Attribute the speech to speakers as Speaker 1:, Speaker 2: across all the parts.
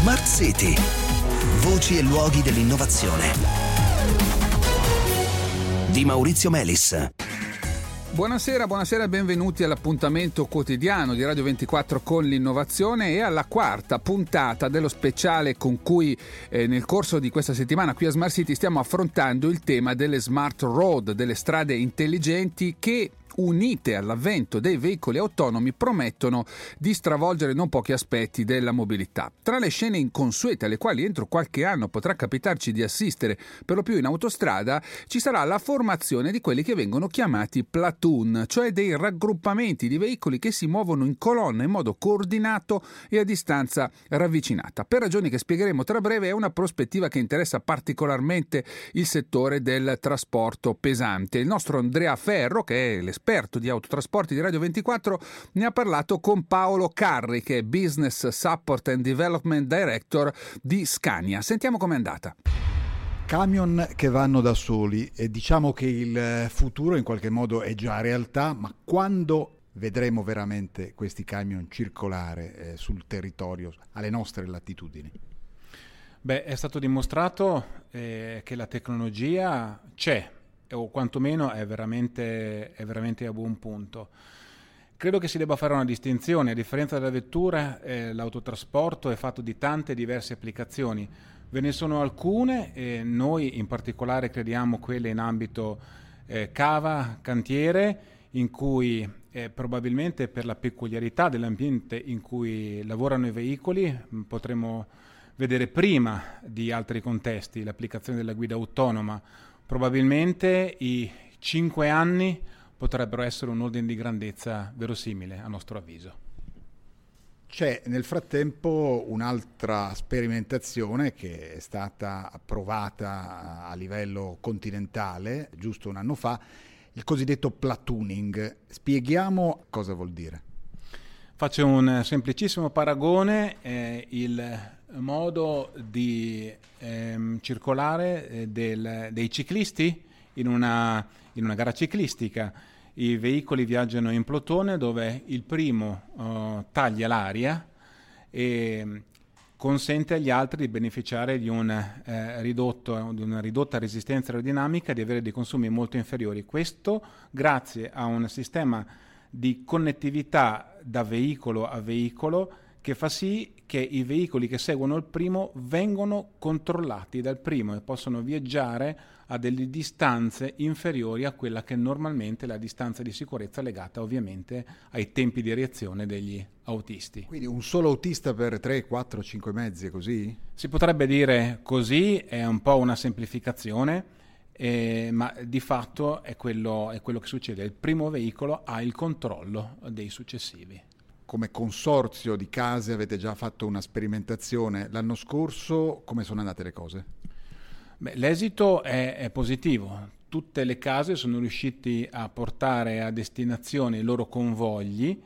Speaker 1: Smart City. Voci e luoghi dell'innovazione. Di Maurizio Melis.
Speaker 2: Buonasera e benvenuti all'appuntamento quotidiano di Radio 24 con l'innovazione e alla quarta puntata dello speciale con cui nel corso di questa settimana qui a Smart City stiamo affrontando il tema delle smart road, delle strade intelligenti che, unite all'avvento dei veicoli autonomi, promettono di stravolgere non pochi aspetti della mobilità. Tra le scene inconsuete alle quali entro qualche anno potrà capitarci di assistere per lo più in autostrada, ci sarà la formazione di quelli che vengono chiamati platoon, cioè dei raggruppamenti di veicoli che si muovono in colonna in modo coordinato e a distanza ravvicinata. Per ragioni che spiegheremo tra breve, è una prospettiva che interessa particolarmente il settore del trasporto pesante. Il nostro Andrea Ferro, che è l'esperto di autotrasporti di Radio 24, ne ha parlato con Paolo Carri, che è Business Support and Development Director di Scania. Sentiamo com'è andata.
Speaker 3: Camion che vanno da soli, e diciamo che il futuro in qualche modo è già realtà, ma quando vedremo veramente questi camion circolare sul territorio alle nostre latitudini?
Speaker 4: Beh, è stato dimostrato che la tecnologia c'è, o quantomeno è veramente a buon punto. Credo che si debba fare una distinzione. A differenza della vettura, l'autotrasporto è fatto di tante diverse applicazioni. Ve ne sono alcune, noi in particolare crediamo quelle in ambito cava, cantiere, in cui probabilmente per la peculiarità dell'ambiente in cui lavorano i veicoli potremo vedere prima di altri contesti l'applicazione della guida autonoma. Probabilmente i 5 anni potrebbero essere un ordine di grandezza verosimile, a nostro avviso.
Speaker 3: C'è nel frattempo un'altra sperimentazione che è stata approvata a livello continentale giusto un anno fa, il cosiddetto platooning. Spieghiamo cosa vuol dire.
Speaker 4: Faccio un semplicissimo paragone, il modo di circolare dei ciclisti in una gara ciclistica. I veicoli viaggiano in plotone, dove il primo taglia l'aria e consente agli altri di beneficiare di una ridotta resistenza aerodinamica, di avere dei consumi molto inferiori. Questo grazie a un sistema di connettività da veicolo a veicolo che fa sì che i veicoli che seguono il primo vengono controllati dal primo e possono viaggiare a delle distanze inferiori a quella che normalmente è la distanza di sicurezza, legata ovviamente ai tempi di reazione degli autisti.
Speaker 3: Quindi un solo autista per 3, 4, 5 mezzi, è così?
Speaker 4: Si potrebbe dire così, è un po' una semplificazione, ma di fatto è quello che succede. Il primo veicolo ha il controllo dei successivi.
Speaker 3: Come consorzio di case avete già fatto una sperimentazione l'anno scorso, come sono andate le cose?
Speaker 4: Beh, l'esito è positivo. Tutte le case sono riusciti a portare a destinazione i loro convogli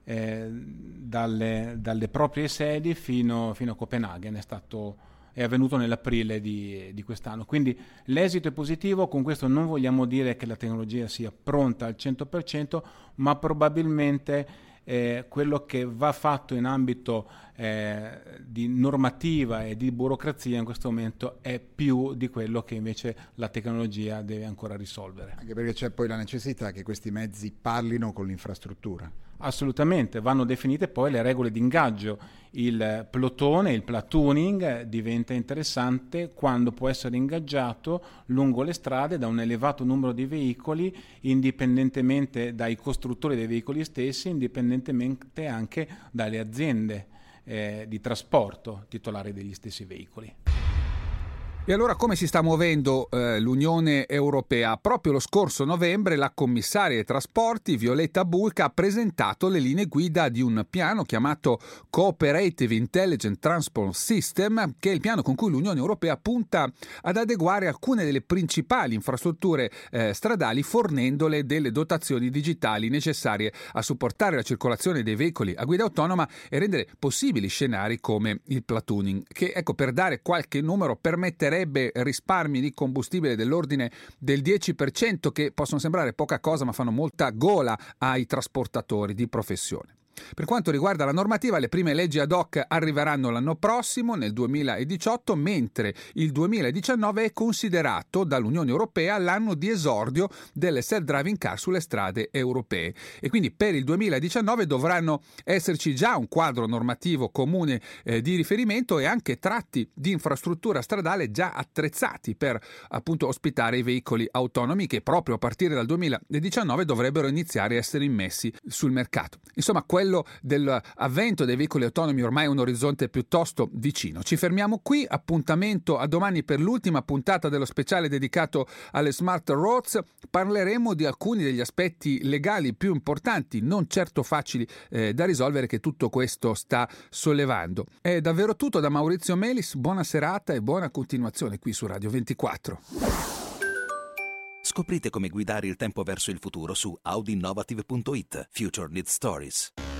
Speaker 4: dalle proprie sedi fino a Copenaghen. È avvenuto nell'aprile di quest'anno. Quindi l'esito è positivo. Con questo non vogliamo dire che la tecnologia sia pronta al 100%, ma probabilmente quello che va fatto in ambito di normativa e di burocrazia in questo momento è più di quello che invece la tecnologia deve ancora risolvere.
Speaker 3: Anche perché c'è poi la necessità che questi mezzi parlino con l'infrastruttura.
Speaker 4: Assolutamente, vanno definite poi le regole di ingaggio. Il plotone, il platooning diventa interessante quando può essere ingaggiato lungo le strade da un elevato numero di veicoli, indipendentemente dai costruttori dei veicoli stessi, indipendentemente anche dalle aziende di trasporto titolari degli stessi veicoli.
Speaker 2: E allora come si sta muovendo l'Unione Europea? Proprio lo scorso novembre la commissaria ai trasporti Violeta Bulc ha presentato le linee guida di un piano chiamato Cooperative Intelligent Transport System, che è il piano con cui l'Unione Europea punta ad adeguare alcune delle principali infrastrutture stradali, fornendole delle dotazioni digitali necessarie a supportare la circolazione dei veicoli a guida autonoma e rendere possibili scenari come il platooning, che, ecco, per dare qualche numero, permetterebbe risparmi di combustibile dell'ordine del 10%, che possono sembrare poca cosa ma fanno molta gola ai trasportatori di professione. Per quanto riguarda la normativa, le prime leggi ad hoc arriveranno l'anno prossimo, nel 2018, mentre il 2019 è considerato dall'Unione Europea l'anno di esordio delle self-driving car sulle strade europee. E quindi per il 2019 dovranno esserci già un quadro normativo comune di riferimento e anche tratti di infrastruttura stradale già attrezzati per appunto ospitare i veicoli autonomi che proprio a partire dal 2019 dovrebbero iniziare a essere immessi sul mercato. Insomma, quello dell'avvento dei veicoli autonomi ormai è un orizzonte piuttosto vicino. Ci fermiamo qui, appuntamento a domani per l'ultima puntata dello speciale dedicato alle smart roads. Parleremo di alcuni degli aspetti legali più importanti, non certo facili da risolvere, che tutto questo sta sollevando. È davvero tutto da Maurizio Melis, buona serata e buona continuazione qui su Radio 24.
Speaker 1: Scoprite come guidare il tempo verso il futuro su audinnovative.it. Future Needs Stories.